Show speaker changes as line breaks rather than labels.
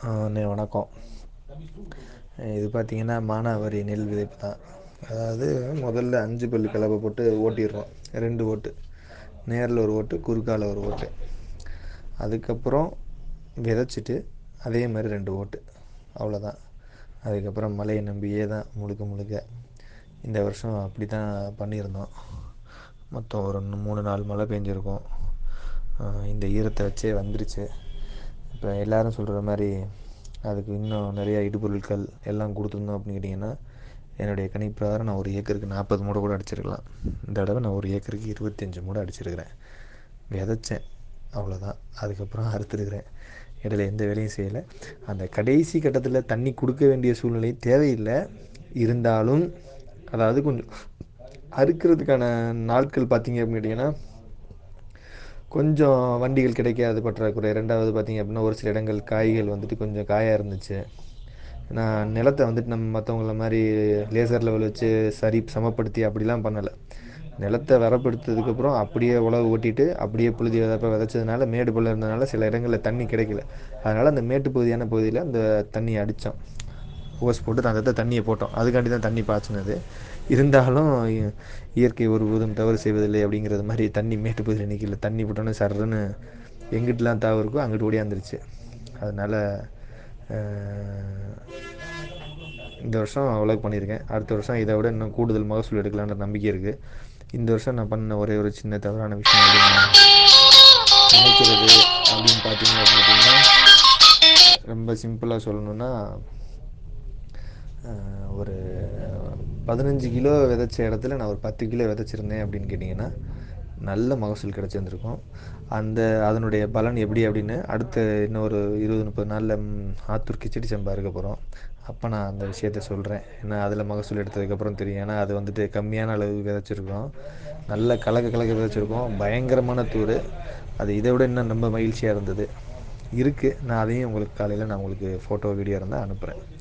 அண்ணே வணக்கம். இது பார்த்தீங்கன்னா மானாவாரி நெல் விதைப்பு தான். அதாவது முதல்ல 5 பல் கலப்பை போட்டு ஓட்டிடுறோம். 2 ஓட்டு, நேரில் ஒரு ஓட்டு, குறுக்கால ஒரு ஓட்டு. அதுக்கப்புறம் விதைச்சிட்டு அதே மாதிரி 2 ஓட்டு, அவ்வளோதான். அதுக்கப்புறம் மழையை நம்பியே தான் முழுக்க முழுக்க. இந்த வருஷம் அப்படி தான் பண்ணியிருந்தோம். மொத்தம் ஒரு 3-4 மழை பெஞ்சிருக்கும். இந்த ஈரத்தை வச்சே வந்துருச்சு. இப்போ எல்லோரும் சொல்கிற மாதிரி அதுக்கு இன்னும் நிறையா இடுபொருட்கள் எல்லாம் கொடுத்துருந்தோம் அப்படின்னு கேட்டிங்கன்னா, என்னுடைய கணிப்பிரகாரம் நான் ஒரு ஏக்கருக்கு 40 மூடை கூட அடிச்சிருக்கலாம். இந்த தடவை நான் ஒரு ஏக்கருக்கு 25 மூடை அடிச்சிருக்கிறேன். விதைச்சேன், அவ்வளோதான். அதுக்கப்புறம் அறுத்துருக்கிறேன். இடையில எந்த வேலையும் செய்யலை. அந்த கடைசி கட்டத்தில் தண்ணி கொடுக்க வேண்டிய சூழ்நிலை தேவையில்லை. இருந்தாலும் அதாவது கொஞ்சம் அறுக்கிறதுக்கான நாட்கள் பார்த்திங்க அப்படின்னு கேட்டிங்கன்னா, கொஞ்சம் வண்டிகள் கிடைக்காது பற்றாக்குறை. 2வது பார்த்திங்க அப்படின்னா, ஒரு சில இடங்கள் காய்கள் வந்துட்டு கொஞ்சம் காயாக இருந்துச்சு. நான் நிலத்தை வந்துட்டு நம்ம மற்றவங்கள மாதிரி லேசர் லெவல் வச்சு சரி சமப்படுத்தி அப்படிலாம் பண்ணலை. நிலத்தை வரப்படுத்ததுக்கப்புறம் அப்படியே உழவு ஓட்டிட்டு அப்படியே புழுதி விதப்ப விதைச்சதுனால மேடு பள்ளம் இருந்ததுனால சில இடங்களில் தண்ணி கிடைக்கல. அதனால் அந்த மேட்டு பகுதியான பகுதியில் அந்த தண்ணியை அடித்தோம். ஓஸ் போட்டு அந்த தண்ணியை போட்டோம். அதுக்காண்டி தான் தண்ணி பாய்ச்சினது. இருந்தாலும் இயற்கை ஒருபோதும் தவறு செய்வதில்லை அப்படிங்கிறது மாதிரி தண்ணி மேட்டு பகுதியில் நிற்கல. தண்ணி போட்டோன்னே சர்றன்னு எங்கிட்டலாம் தாவு இருக்கோ அங்கிட்டு ஓடியாந்துருச்சு. அதனால் இந்த வருஷம் அவ்வளோ பண்ணியிருக்கேன். அடுத்த வருஷம் இதை விட இன்னும் கூடுதல் மகசூல் எடுக்கலான்ற நம்பிக்கை இருக்குது. இந்த வருஷம் நான் பண்ண ஒரே ஒரு சின்ன தவறான விஷயம் நினைக்கிறது அப்படின்னு பார்த்தீங்க அப்படின்னா, ரொம்ப சிம்பிளாக சொல்லணுன்னா, ஒரு 15 கிலோ விதைச்ச இடத்துல நான் ஒரு 10 கிலோ விதைச்சிருந்தேன் அப்படின்னு கேட்டிங்கன்னா நல்ல மகசூல் கிடச்சிருந்துருக்கும். அதனுடைய பலன் எப்படி அப்படின்னு அடுத்த இன்னும் ஒரு 20-30 நாளில் ஆத்தூர் கிச்சடி சம்பா இருக்க போகிறோம். அப்போ நான் அந்த விஷயத்த சொல்கிறேன். ஏன்னா அதில் மகசூல் எடுத்ததுக்கப்புறம் தெரியும். ஏன்னா அது வந்துட்டு கம்மியான அளவு விதைச்சிருக்கோம். நல்ல கலக்க விதைச்சிருக்கோம். பயங்கரமான தூர். அது இதை விட இன்னும் ரொம்ப மகிழ்ச்சியாக இருந்தது. இருக்குது. நான் அதையும் உங்களுக்கு காலையில் நான் உங்களுக்கு ஃபோட்டோ வீடியோ இருந்தால் அனுப்புகிறேன்.